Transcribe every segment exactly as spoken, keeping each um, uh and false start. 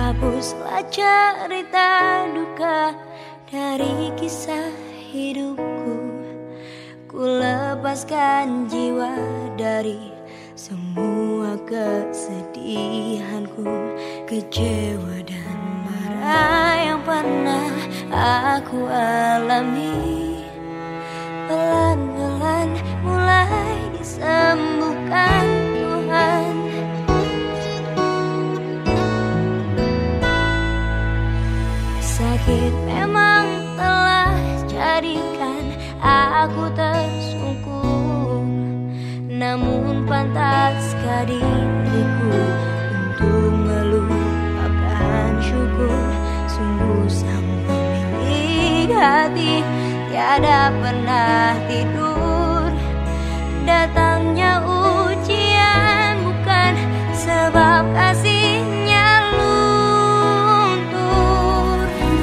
hapuslah cerita duka dari kisah hidupku. Ku lepaskan jiwa dari semua kesedihanku, kecewa dan marah yang pernah aku alami. Pelan-pelan mulai disembuhkan Tuhan. Sakit memang telah jadikan aku tersungkur, namun pantaskah diriku untuk melupakan syukur. Sungguh sang pemilik hati tiada pernah tidur. Datangnya ujian bukan sebab kasihnya luntur.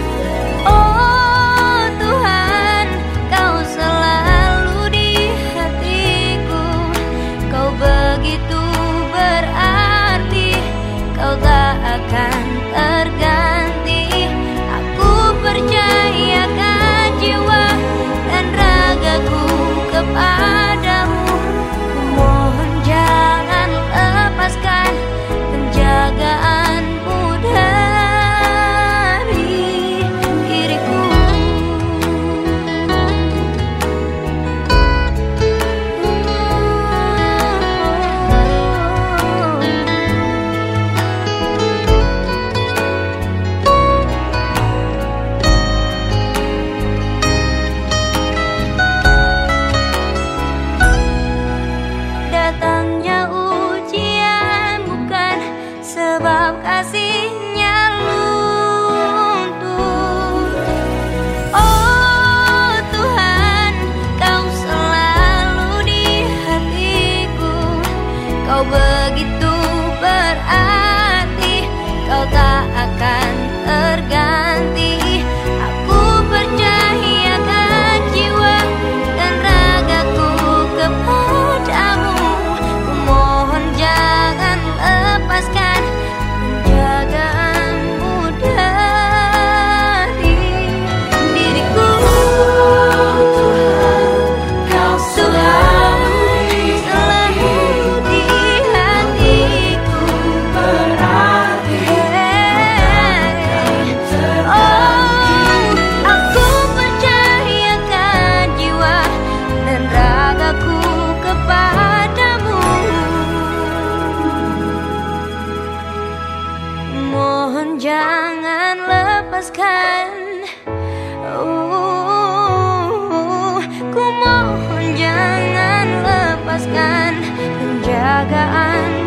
Oh Tuhan, Kau selalu di hatiku. Kau begitu berarti, Kau tak akan terganti. Aku percayakan jiwa dan ragaku kepadamu. Mohon jangan lepaskan penjagaanmu dari diriku. Datangnya ujian bukan sebab kasihnya luntur. Oh Tuhan, Kau selalu di hatiku. Kau begitu berarti, Kau tak akan terganti. Aku percayakan jiwa dan ragaku kepadamu. Mohon jangan lepaskan penjagaanmu dari diriku. Kau selalu, selalu di hatiku. Berarti oh, aku percayakan jiwa dan ragaku kepadamu. Mohon jangan lepaskan, uh, ku mohon jangan lepaskan penjagaan